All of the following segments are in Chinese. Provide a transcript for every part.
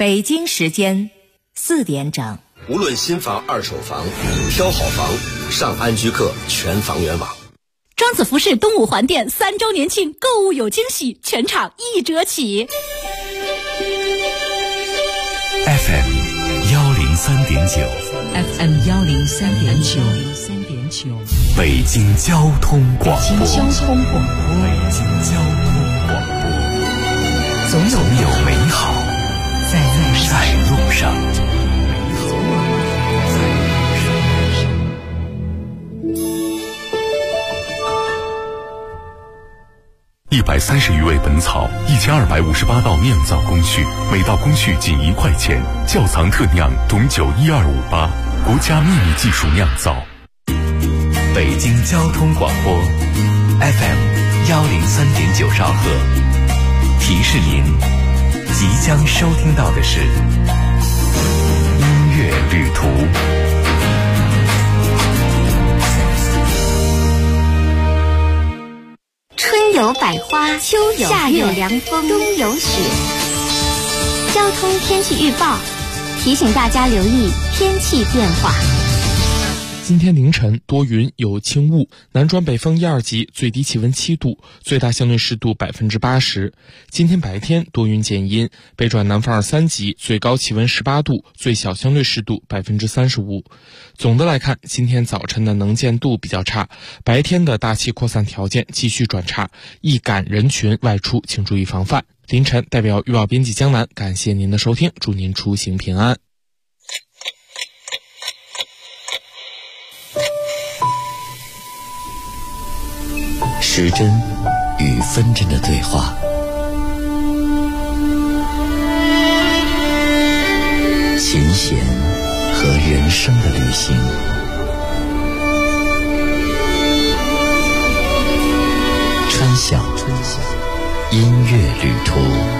北京时间4点整。 无论新房、二手房，挑好房，上安居客全房源网。 庄子服饰东五环店3周年庆购物有惊喜，全场1折起。 FM 103.9 FM 103.9 北京交通广播。 北京交通广播。 总有美好在路上。130余味本草，1258道酿造工序，每道工序仅1块钱。窖藏特酿董酒12588，国家秘密技术酿造。北京交通广播 FM 103.9兆赫，提示您即将收听到的是音乐旅途。 春有百花，秋有夏有凉风，冬有雪。交通天气预报提醒大家留意天气变化。 今天凌晨多云有轻雾，南转北风1、2级，最低气温7度，最大相对湿度80%。今天白天多云见阴，北转南风2、3级，最高气温18度，最小相对湿度35%。总的来看，今天早晨的能见度比较差，白天的大气扩散条件继续转差，易感人群外出请注意防范。凌晨代表预报编辑江南，感谢您的收听，祝您出行平安。 时针与分针的对话，琴弦和人生的旅行，春晓音乐旅途。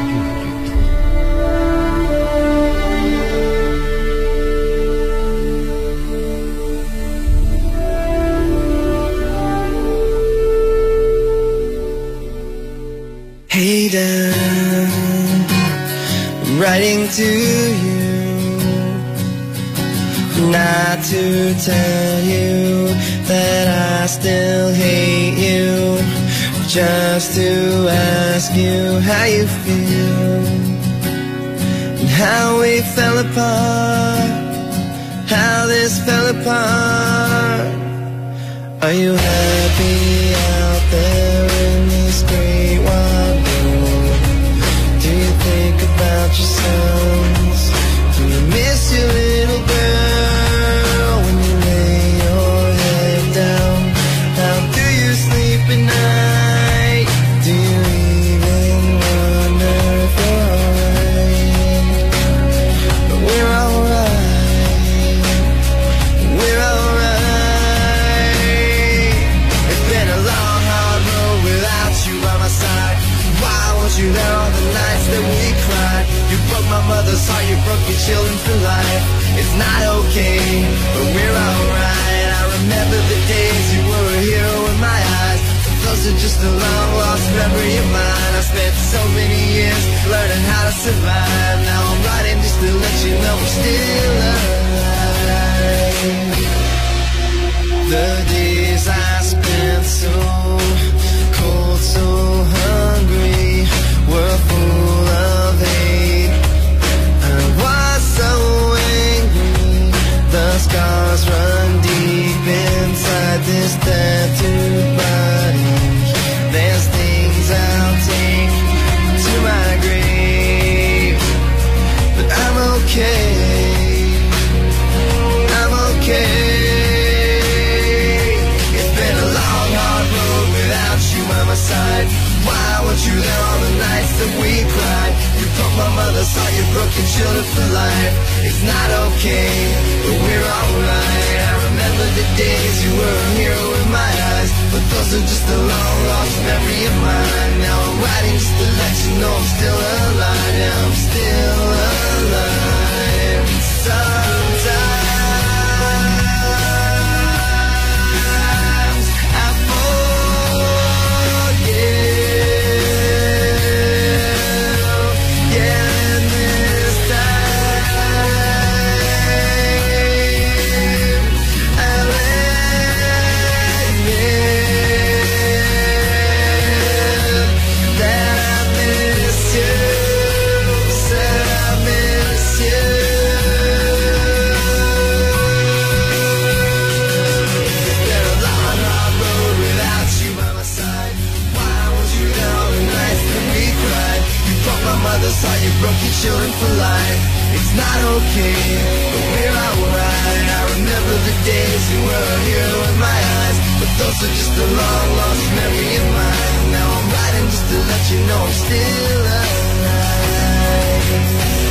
Hey Dan, I'm writing to you, not to tell you that I still hate you, just to ask you how you feel, and how we fell apart, how this fell apart. Are you happy out there in this great wide world? Do you think about your sons? Do you miss your little girl when you lay your head down? How do you sleep at night? Do you even wonder if you're alright? But we're alright. We're alright. It's been a long, hard road without you by my side. Why weren't you there all the nights that we cried? You broke my mother's heart, you broke your children for life. It's not okay, but we're alright. I remember the days you were a hero in my eyes. Those are just a long lost memory of mine. I spent so many years learning how to survive. Now I'm writing just to let you know I'm still alive. The days I spent so cold, so hungry, were full of hate. I was so angry. The scars run deep inside this tattooed body. There's things I'll take to my grave, but I'm okay. I'm okay. It's been a long, hard road without you by my side. Why weren't you there all the nights that we cried? You broke my mother's heart, you broke your children for life. It's not okay, but we're alright. I remember the days you were a hero in my eyes, but those are just a long lost memory of mine. Now I'm writing just to let you know I'm still alive. Yeah, I'm still alive. Sometimes I forget. Yeah, and this time Saw you broke your children for life. It's not okay, but we're alright. I remember the days you were a hero in my eyes, but those are just a long lost memory of mine. Now I'm writing just to let you know I'm still alive.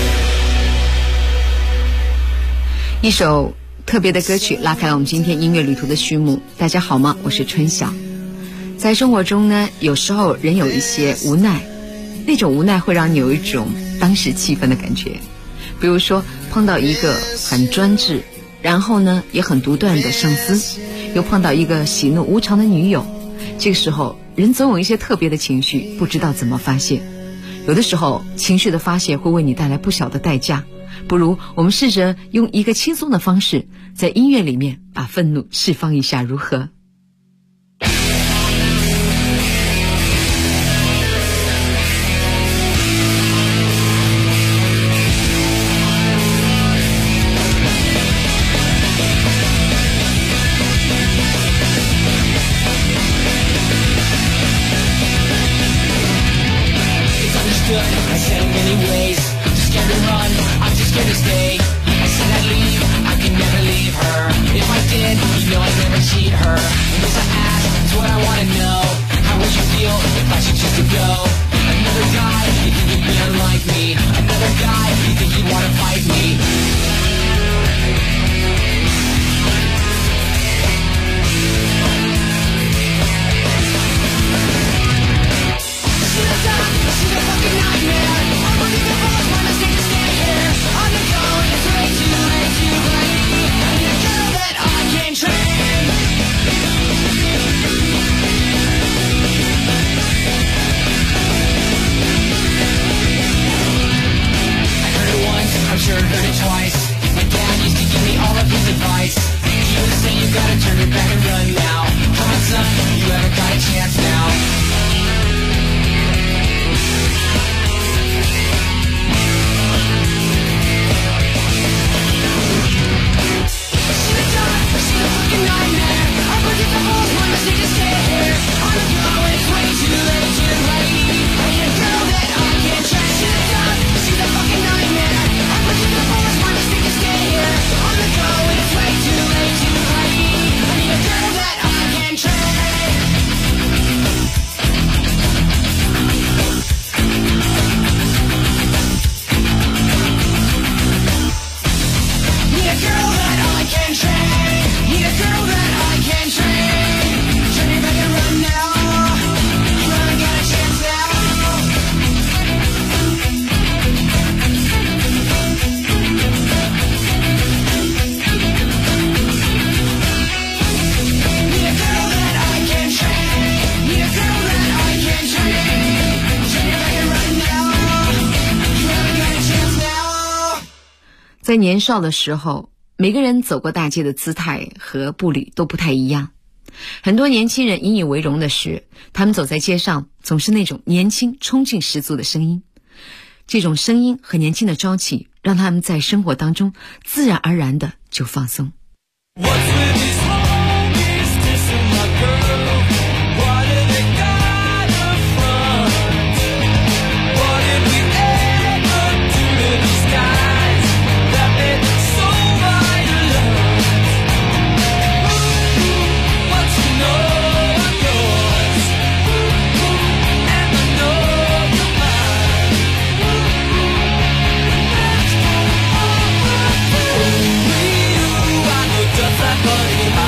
一首特别的歌曲拉开了我们今天音乐旅途的序幕。大家好吗？我是春晓。在生活中呢，有时候人有一些无奈，那种无奈会让你有一种当时气愤的感觉。比如说碰到一个很专制，然后呢也很独断的上司，又碰到一个喜怒无常的女友，这个时候人总有一些特别的情绪，不知道怎么发泄。有的时候情绪的发泄会为你带来不小的代价，不如我们试着用一个轻松的方式，在音乐里面把愤怒释放一下，如何？ I said in many ways, I'm just scared to run, I'm just scared to stay. I said I'd leave, I could never leave her. If I did, you know I'd never cheat her. And as I ask, it's what I wanna know. How would you feel if I should choose to go? Another guy, you think he'd be unlike me? Another guy, you think he'd wanna fight me? She's a fucking nightmare. I'm looking for both my mistake to stay here. On the go, and it's way too late to blame. I need a girl that I can train. I heard it once, I'm sure I heard it twice. My dad used to give me all of his advice. He would say you gotta turn your back and run now. Come on son, you haven't got a chance now. 在年少的时候，每个人走过大街的姿态和步履都不太一样。很多年轻人引以为荣的是，他们走在街上总是那种年轻冲劲十足的声音。这种声音和年轻的朝气，让他们在生活当中自然而然的就放松。 But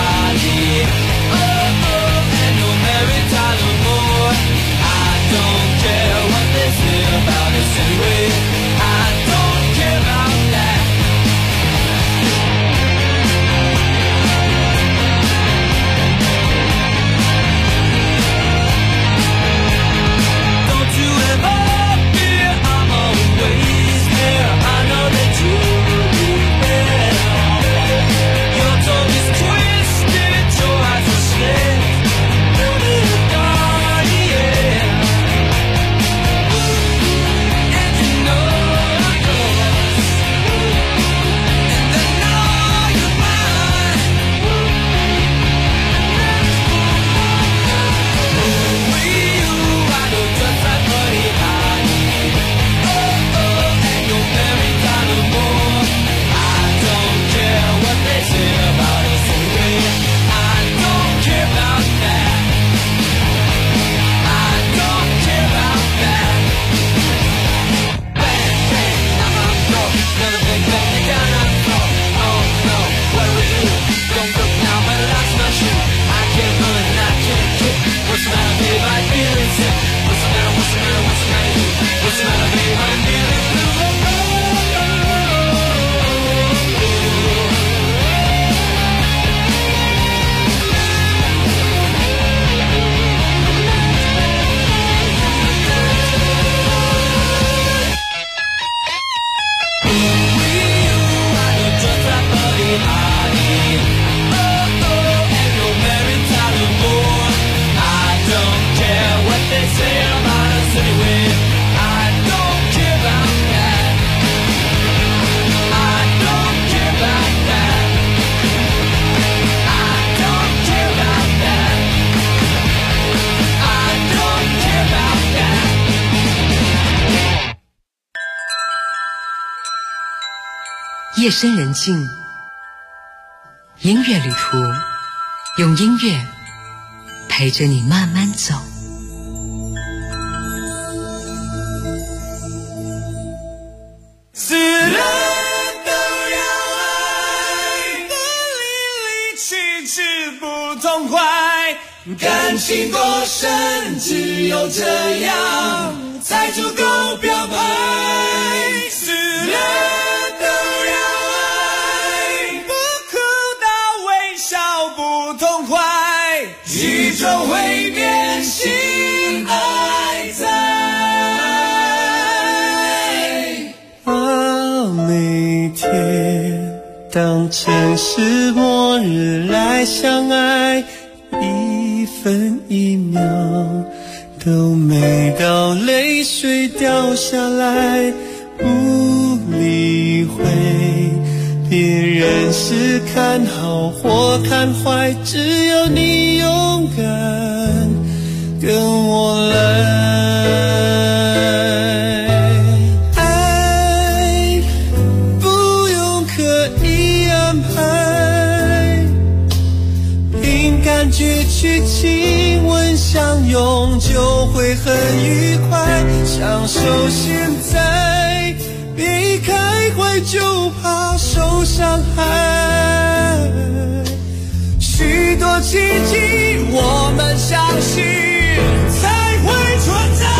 say about us anyway. I don't care about that. I don't care about that. I don't care about that. I don't care about that. 夜深人静，音乐旅途，用音乐陪着你慢慢走。 死了都要爱，不淋漓去之不痛快，感情过深，只有这样才足够表白。死了都要爱，不哭到微笑不痛快，宇宙会变心爱在。每天当城市末日来相爱，一分一秒都美到泪水掉下来，不理会别人是看好或看坏，只要你勇敢跟我来。去亲吻相拥就会很愉快，享受现在，别开怀就怕受伤害。许多奇迹我们相信才会存在。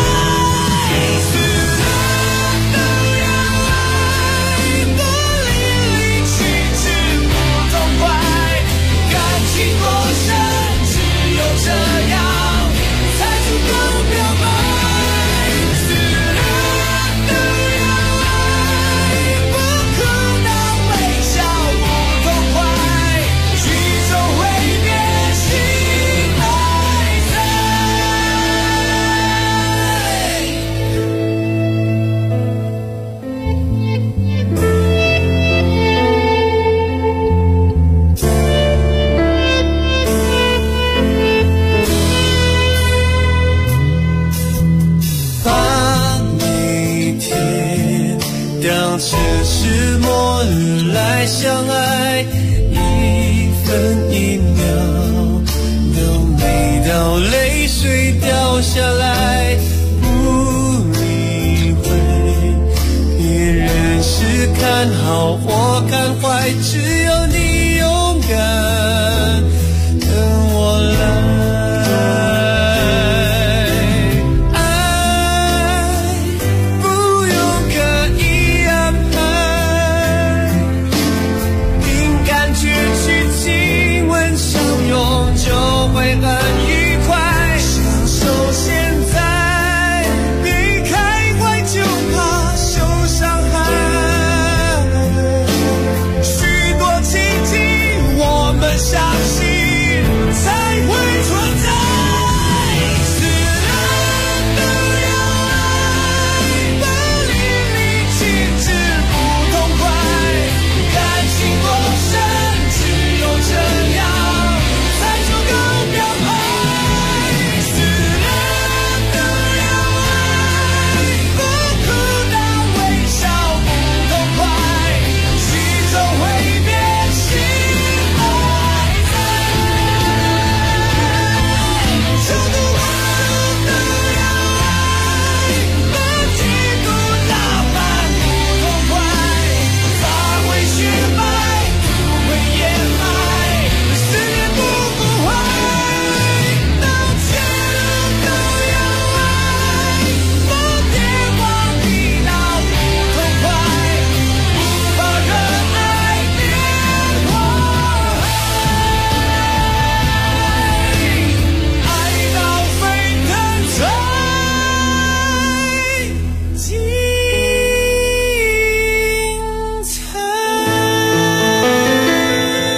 相爱一分一秒都美到泪水掉下来，不理会别人是看好或看坏，只要你勇敢跟我来。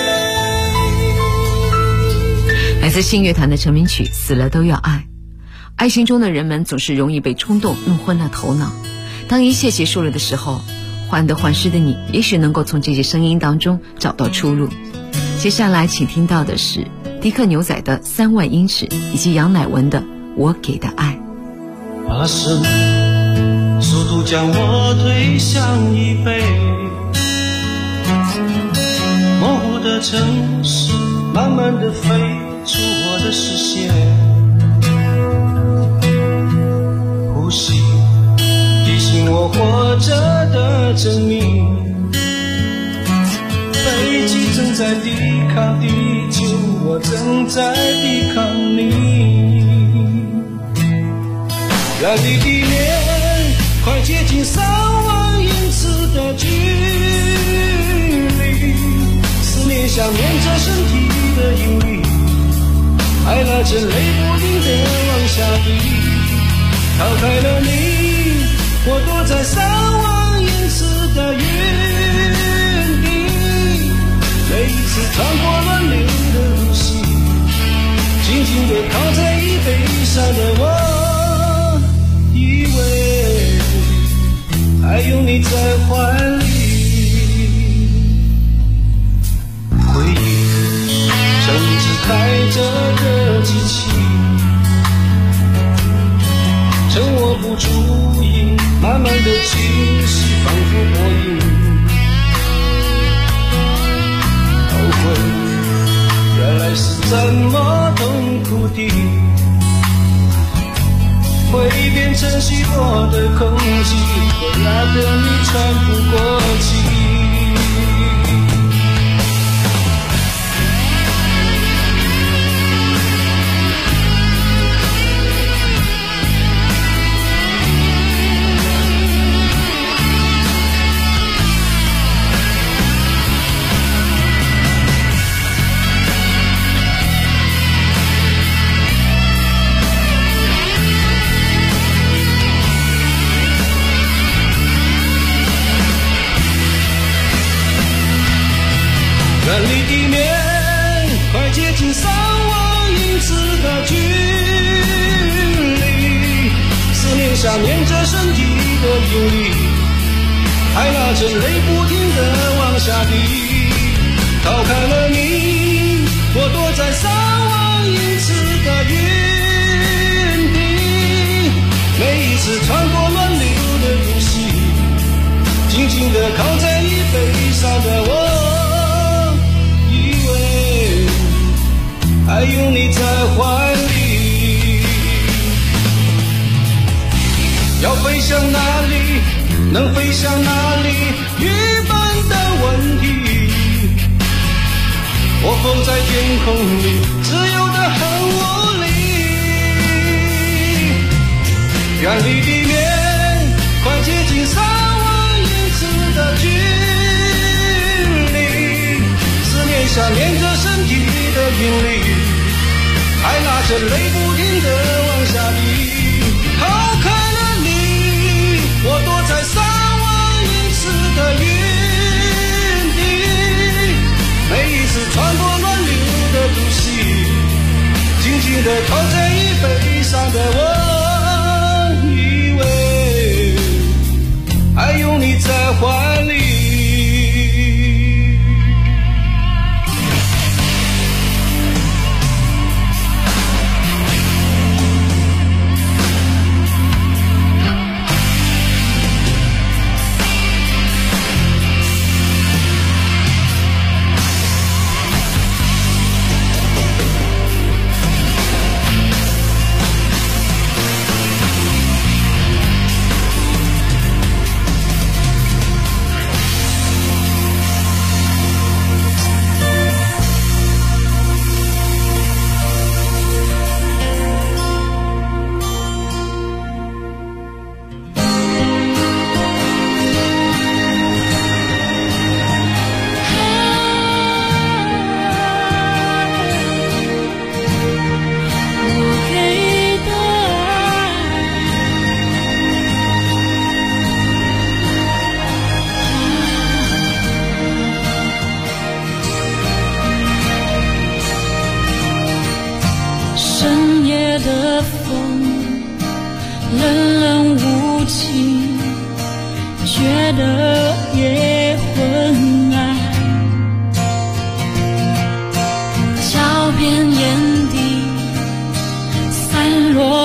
来自信乐团的成名曲《死了都要爱》。 爱情中的人们总是容易被冲动弄昏了头脑，当一切结束了的时候，患得患失的你也许能够从这些声音当中找到出路。接下来请听到的是迪克牛仔的3万英尺，以及杨乃文的我给的爱。 发生速度将我推向椅背，模糊的城市慢慢地飞出我的视线，呼吸提醒我活着的证明，飞机正在抵抗地球，我正在抵抗你，远离地面快接近3万英尺的距离，思念想念着身体的引力，爱拉着泪不停地往下滴，逃开了你，我躲在3万英尺的原地，每一次穿过乱流的呼吸，紧紧地靠在椅背上的我，以为还有你在怀里，回忆像一只开着的机器，趁我不注意慢慢的清晰，仿佛播音，后悔原来是这么痛苦的，会变成稀薄的空气，会拉得你喘不过气。远离地面快接近3万英尺的距离，思念想念着身体的引力，还拉着泪不停地往下滴，逃开了你，我躲在3万英尺的原地，每一次穿过乱流的呼吸，紧紧地靠在椅背上的我，还有你在怀里，要飞向哪里，能飞向哪里，愚笨的问题，我浮在天空里，自由得很无力，远离地面快接近3万英尺的距离，思念想念着身体的引力，还拉着泪不停地往下滴，逃开了你，我躲在3万英尺的原地，每一次穿过乱流的呼吸，紧紧地靠在椅背上的我，以为还有你在怀里。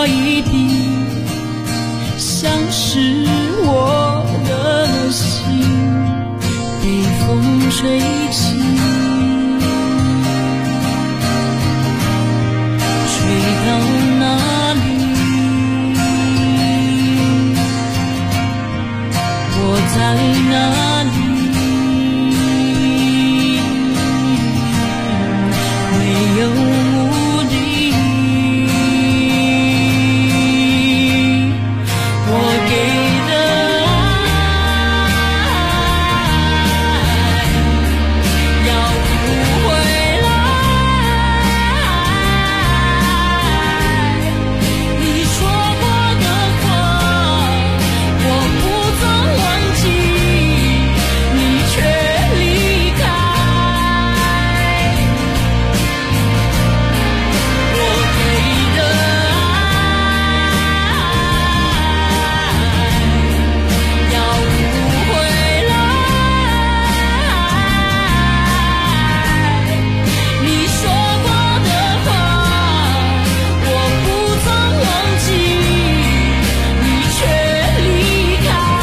落一地，像是我的心被风吹起，吹到哪里，我在哪里，没有目的，我给的爱要不回来，你说过的话我不曾忘记，你却离开，我给的爱要不回来，你说过的话我不曾忘记，你却离开。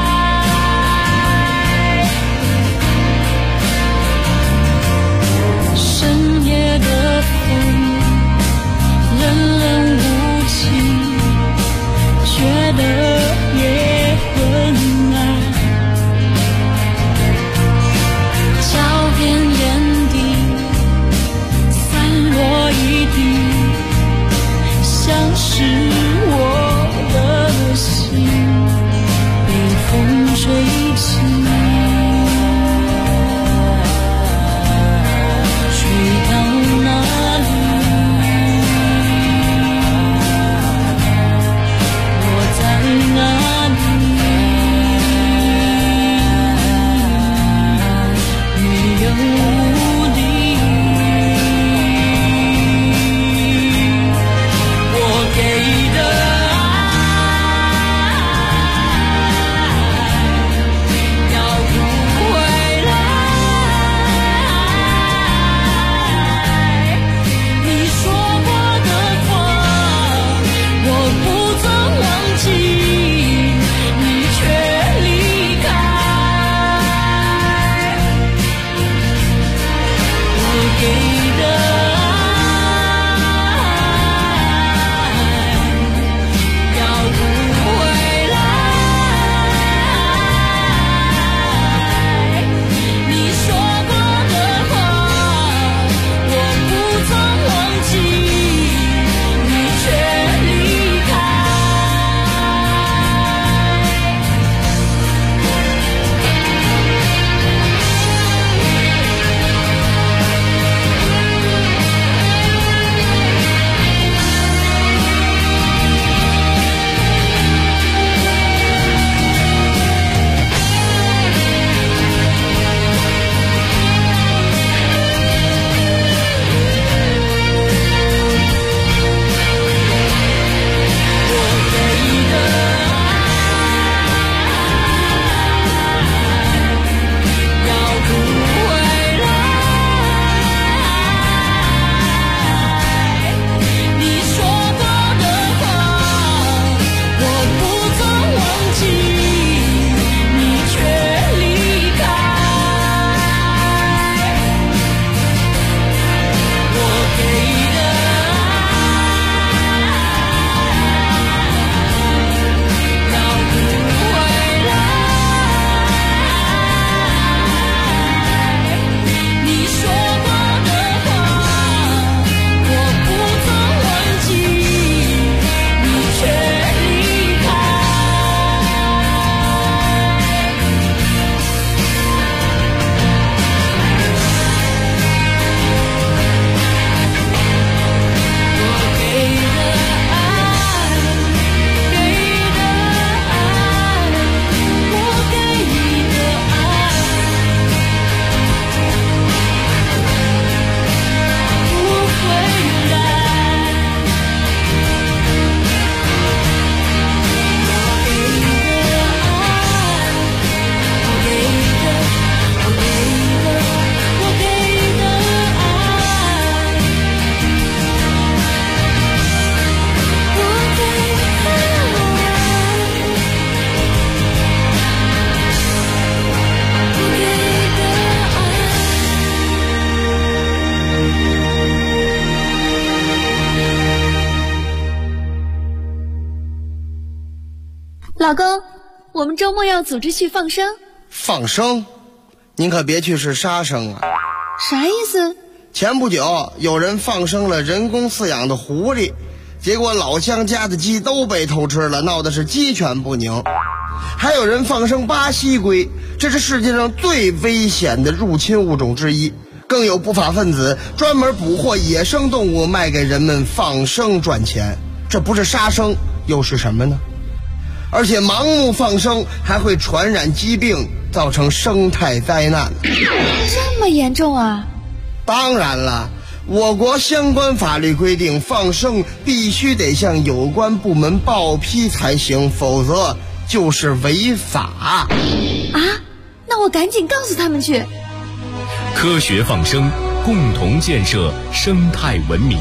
深夜的风冷冷无情，觉得也很爱，脚边眼底散落一地，像是我的心被风吹起，吹到哪里，我在哪里，没有目的，我给的老公，我们周末要组织去放生。 放生？您可别去是杀生啊！ 啥意思？ 前不久有人放生了人工饲养的狐狸，结果老乡家的鸡都被偷吃了，闹得是鸡犬不宁。还有人放生巴西龟，这是世界上最危险的入侵物种之一。更有不法分子专门捕获野生动物卖给人们放生赚钱，这不是杀生又是什么呢？而且盲目放生还会传染疾病，造成生态灾难。 这么严重啊？ 当然了，我国相关法律规定，放生必须得向有关部门报批才行，否则就是违法。 啊？那我赶紧告诉他们去。 科学放生，共同建设生态文明。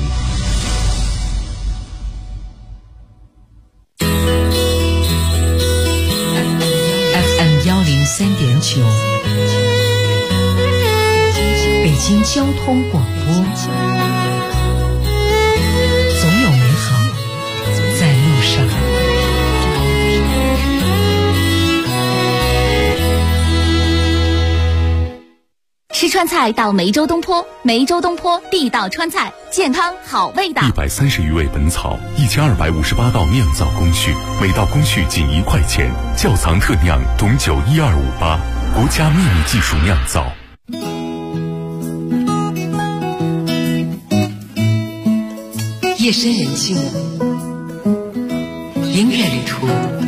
FM103.9，北京交通广播，总有美好在路上。 吃川菜到梅州东坡，梅州东坡地道川菜，健康好味道。 130余味本草，1258道酿造工序，每道工序仅1块钱，窖藏特酿董酒12588，国家秘密技术酿造。 夜深人静，音乐旅途，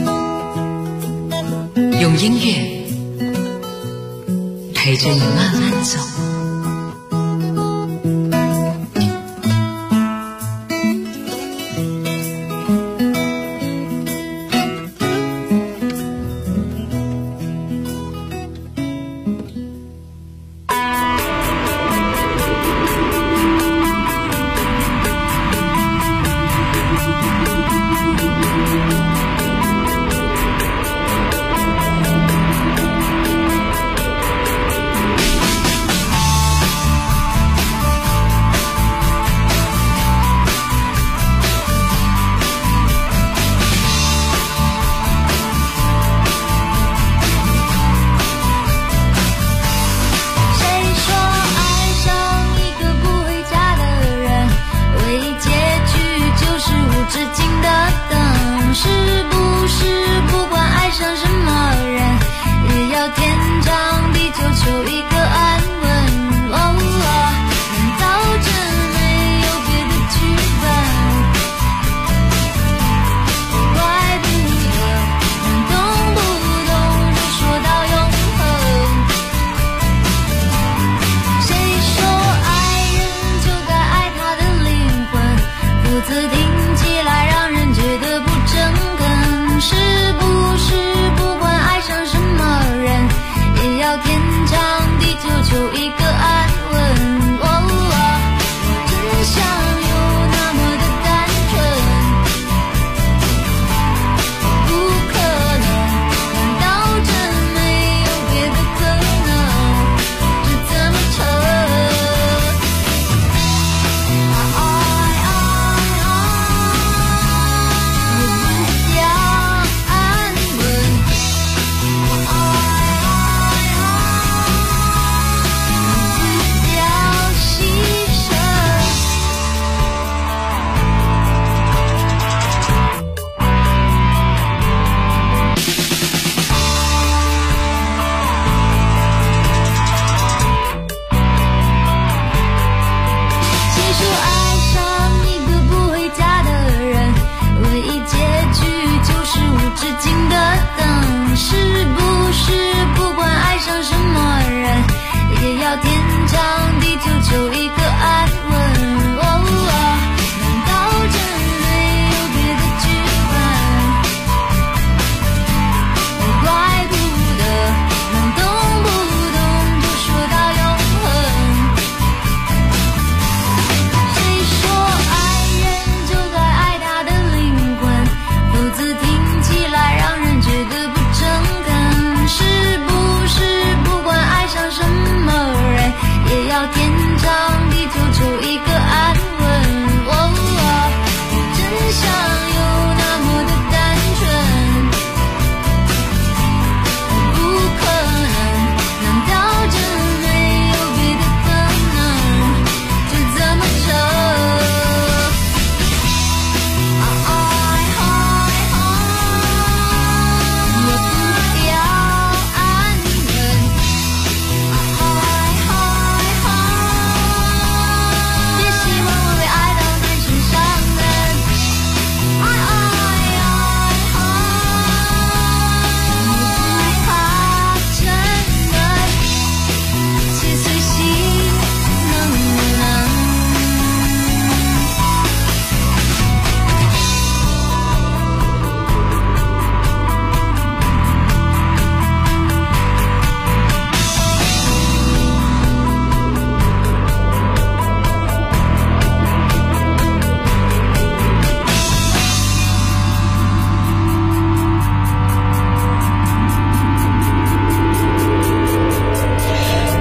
用音乐陪着你慢慢走。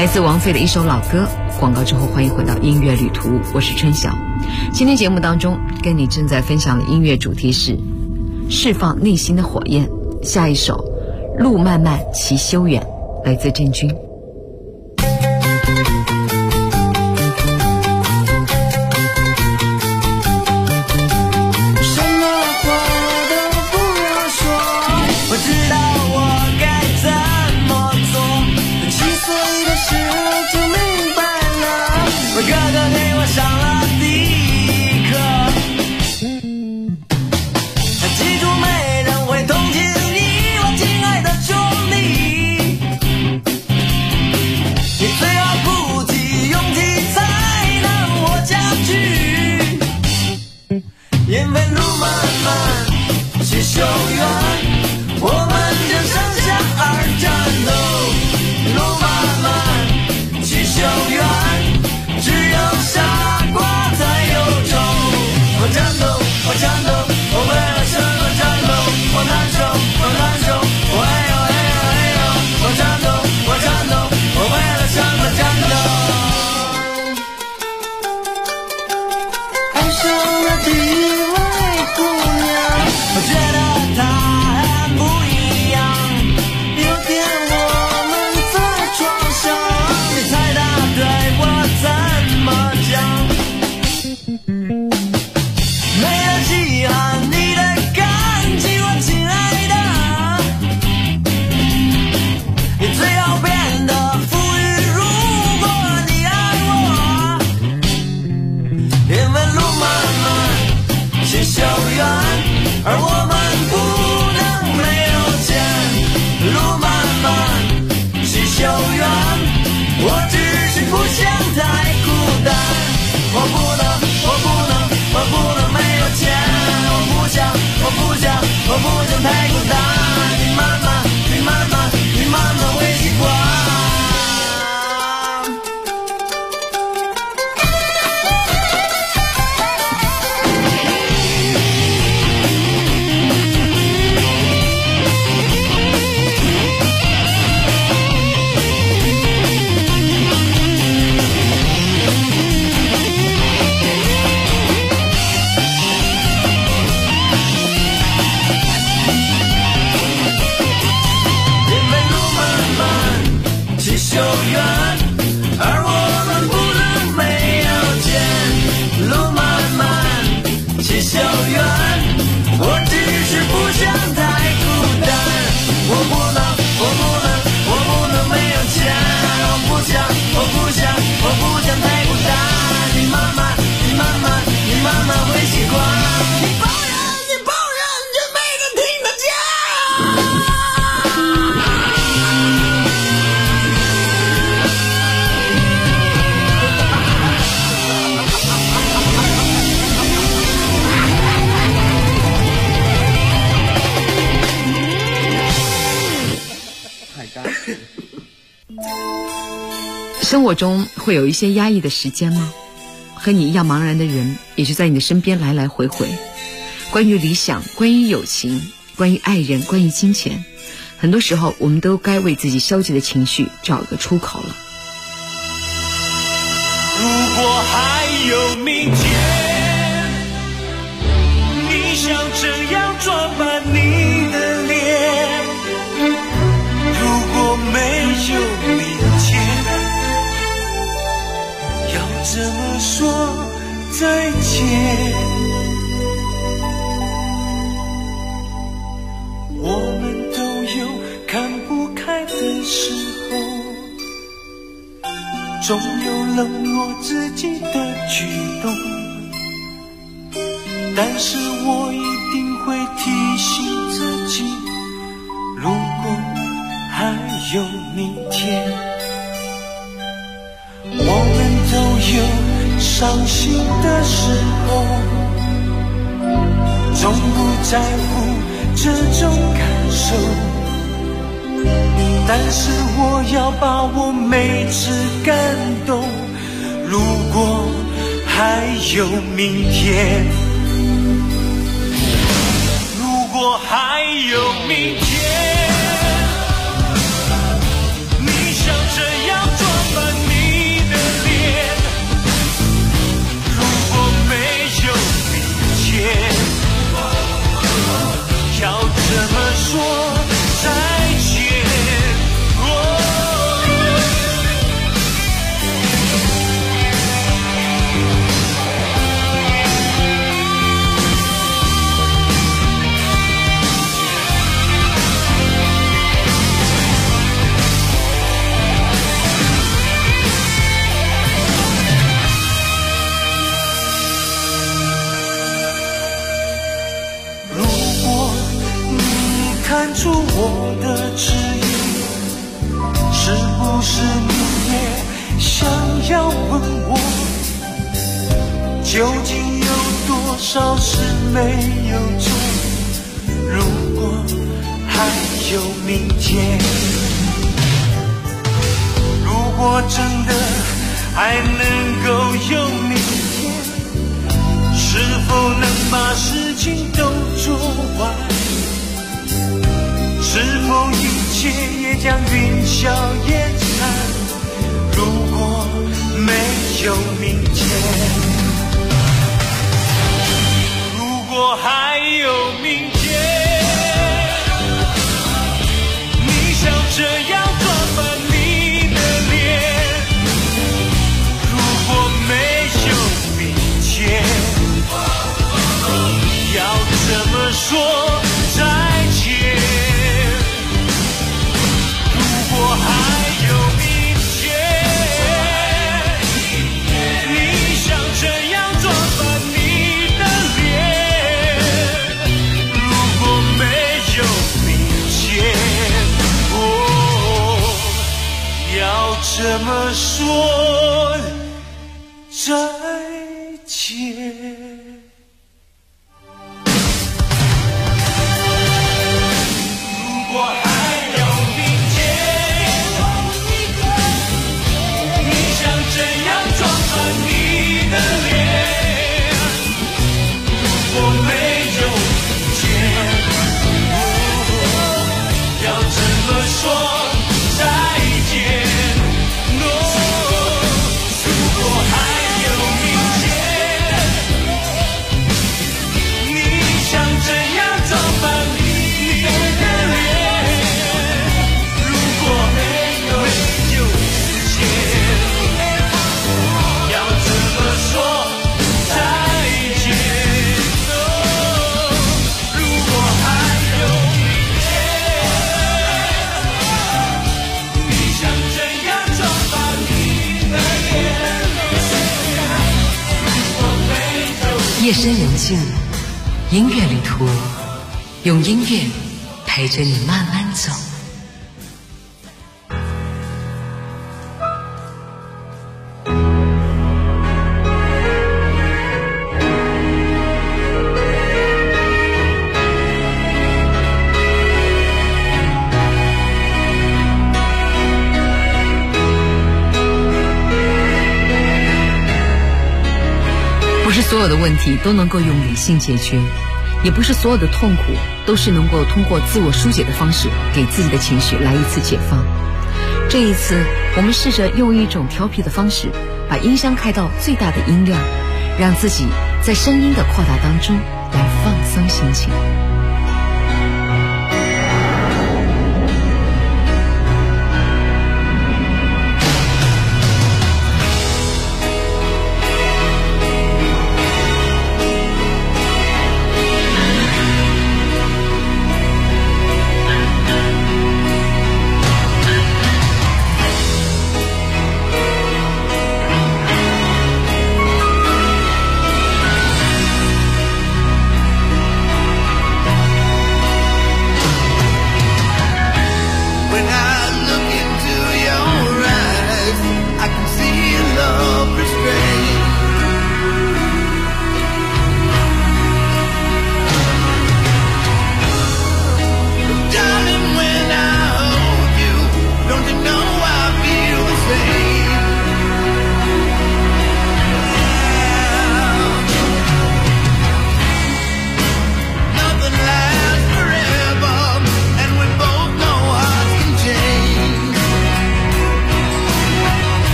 来自王菲的一首老歌。广告之后，欢迎回到音乐旅途，我是春晓。今天节目当中跟你正在分享的音乐主题是释放内心的火焰。下一首路漫漫其修远，来自郑钧。 我不想太孤单，你慢慢，你慢慢，你慢慢会习惯。修远，而我们不能没有见。路漫漫其修远，我只是不想太孤单。我不能，我不能，我不能没有钱。我不想，我不想，我不想太孤单。你慢慢，你慢慢，你慢慢会习惯。你抱怨，你抱怨，就没人听得见。 生活中会有一些压抑的时间吗？和你一样茫然的人也就在你的身边来来回回。关于理想，关于友情，关于爱人，关于金钱，很多时候我们都该为自己消极的情绪找一个出口了。 如果还有明天，你想这样装扮你的脸，如果没有明天，要怎么说再见？我们都有看不开的时候，总有冷落自己的举动，但是我一定会提醒自己，如果还有明天，我们都有伤心的时候，从不在乎这种感受，但是我要把握每次感动。如果还有明天，如果还有明天，你想这样装扮看出我的迟疑，是不是你也想要问我，究竟有多少事没有做？如果还有明天，如果真的还能够有明天，是否能把事情都做完？是否一切也将云消烟散？如果没有明天，如果还有明天，你想这样装扮你的脸？如果没有明天，要怎么说再见？如果还有明天，你想这样装扮你的脸？如果没有明天，哦，要怎么说再见？如果还有明天，你想怎样装扮你的脸？如果没有明天，要怎么说再见？如果还有明天，你想怎样装扮你的脸？如果没有明天，要怎么说再见？如果还有明天，你想怎样装扮你的脸？如果没有夜深人静，音乐旅途，用音乐陪着你慢慢走。 不是所有的问题都能够用理性解决，也不是所有的痛苦都是能够通过自我疏解的方式给自己的情绪来一次解放。这一次，我们试着用一种调皮的方式，把音箱开到最大的音量，让自己在声音的扩大当中来放松心情。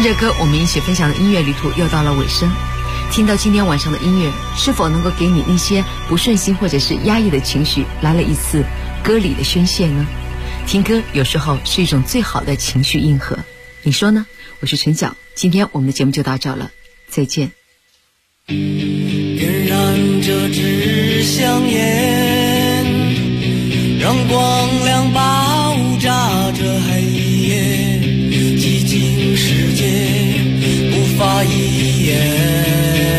着歌，我们一起分享的音乐旅途又到了尾声。听到今天晚上的音乐，是否能够给你那些不顺心或者是压抑的情绪来了一次歌里的宣泄呢？听歌有时候是一种最好的情绪应和，你说呢？我是陈晓，今天我们的节目就到这了，再见。 点燃这支香烟，让光亮包扎着黑夜，寂静世界无法一言。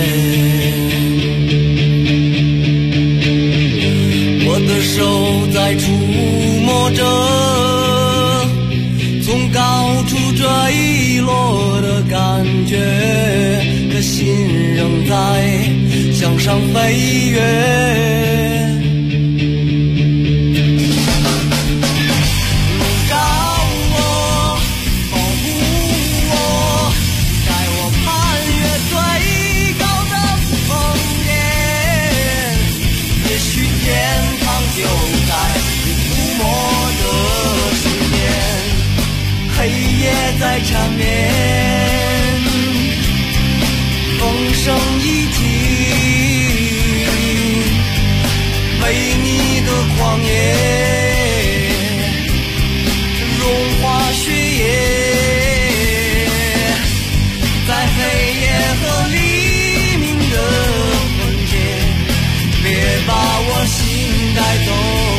我的手在触摸着从高处坠落的感觉，可心仍在向上飞跃。在缠绵，风声已停，为你的狂野融化血液，在黑夜和黎明的分界，别把我心带走，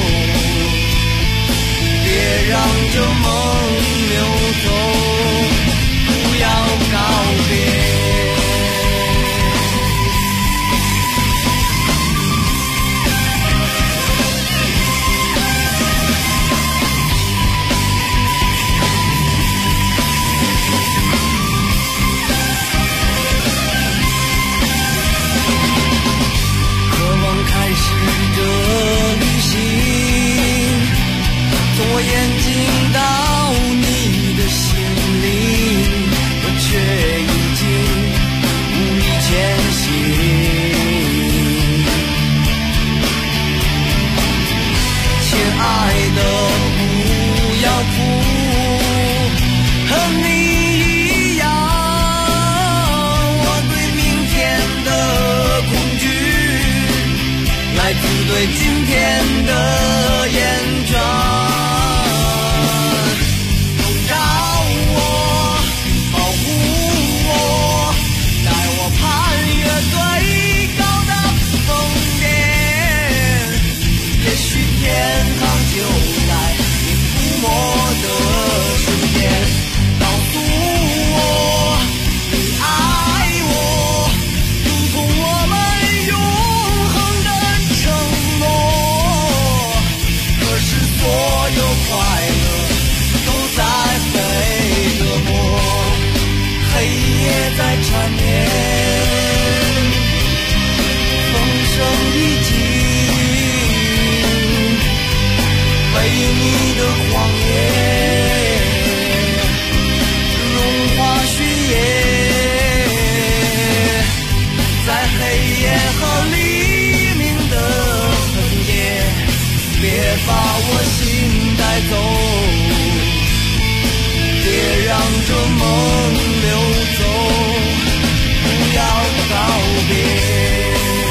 别让这梦流走。要告别。渴望开始这旅行，从我眼睛到你的心灵，却已经无力前行。亲爱的，不要哭，和你一样，我对明天的恐惧，来自对今天的厌倦。在缠绵，风声已静，为你的狂野融化血液，在黑夜和黎明的分界，别把我心带走，别让这梦流走。要告别。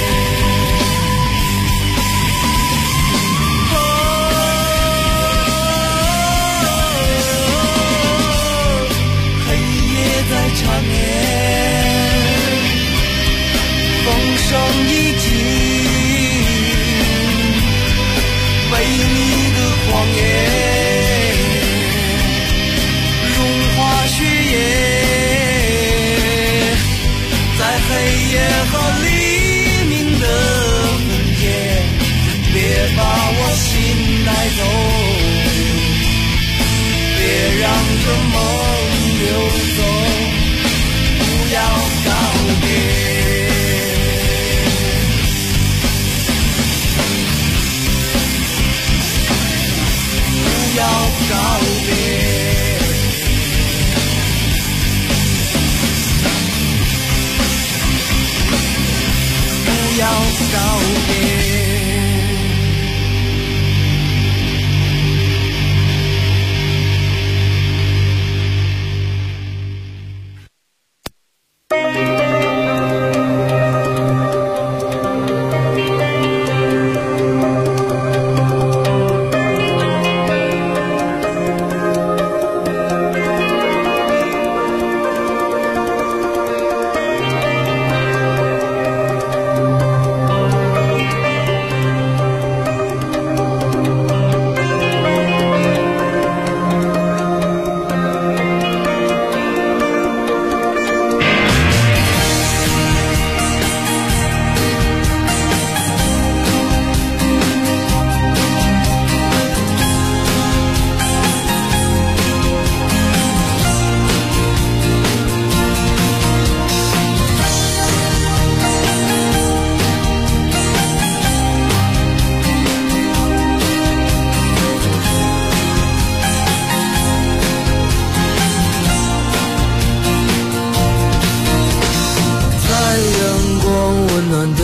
黑夜在缠绵，风声已静，为你的狂野融化血液。黑夜和黎明的分界，别把我心带走，别让这梦流走，不要告别。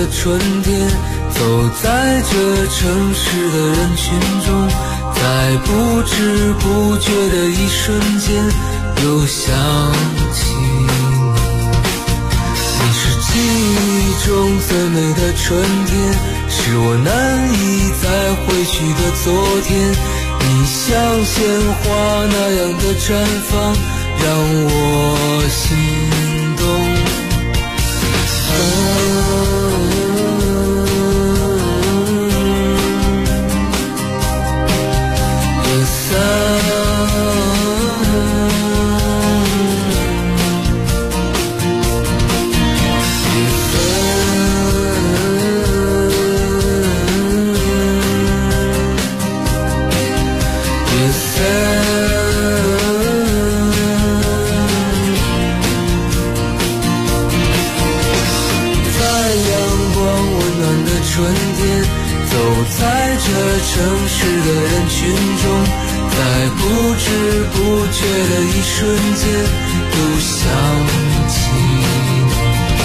的春天，走在这城市的人群中，在不知不觉的一瞬间又想起你是记忆中最美的春天，是我难以再回去的昨天。你像鲜花那样的绽放，让我心动。城市的人群中，在不知不觉的一瞬间又想起你。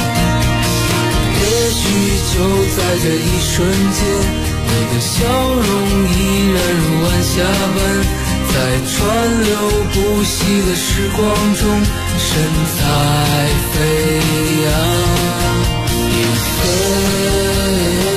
也许就在这一瞬间，你的笑容依然如晚霞般，在川流不息的时光中神采飞扬。一飞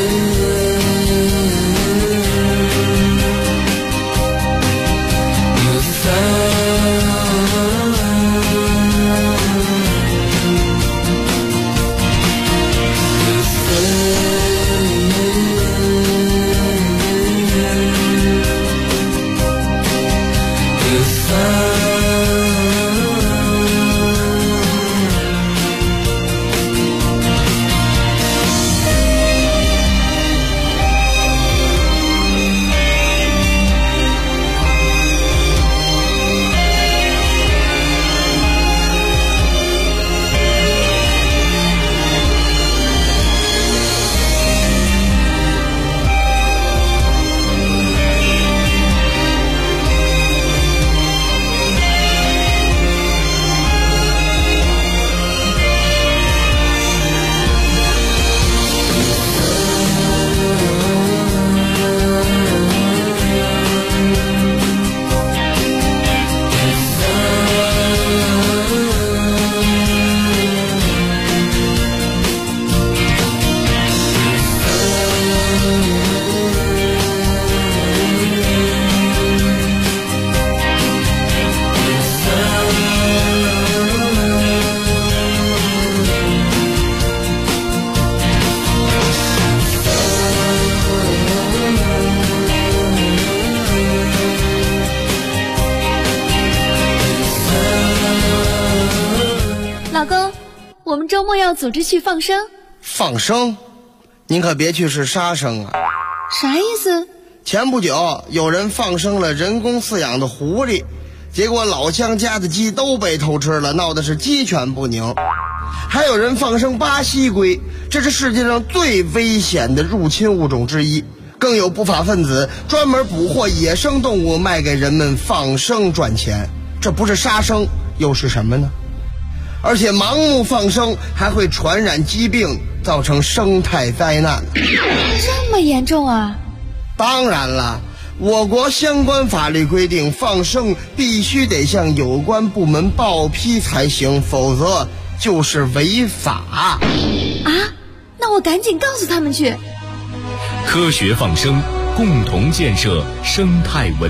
老公，我们周末要组织去放生。 放生？您可别去是杀生啊！ 啥意思？ 前不久有人放生了人工饲养的狐狸，结果老乡家的鸡都被偷吃了，闹得是鸡犬不宁。还有人放生巴西龟，这是世界上最危险的入侵物种之一。更有不法分子专门捕获野生动物卖给人们放生赚钱，这不是杀生又是什么呢？而且盲目放生还会传染疾病，造成生态灾难。 这么严重啊？ 当然了，我国相关法律规定，放生必须得向有关部门报批才行，否则就是违法。 啊？那我赶紧告诉他们去。 科学放生，共同建设生态文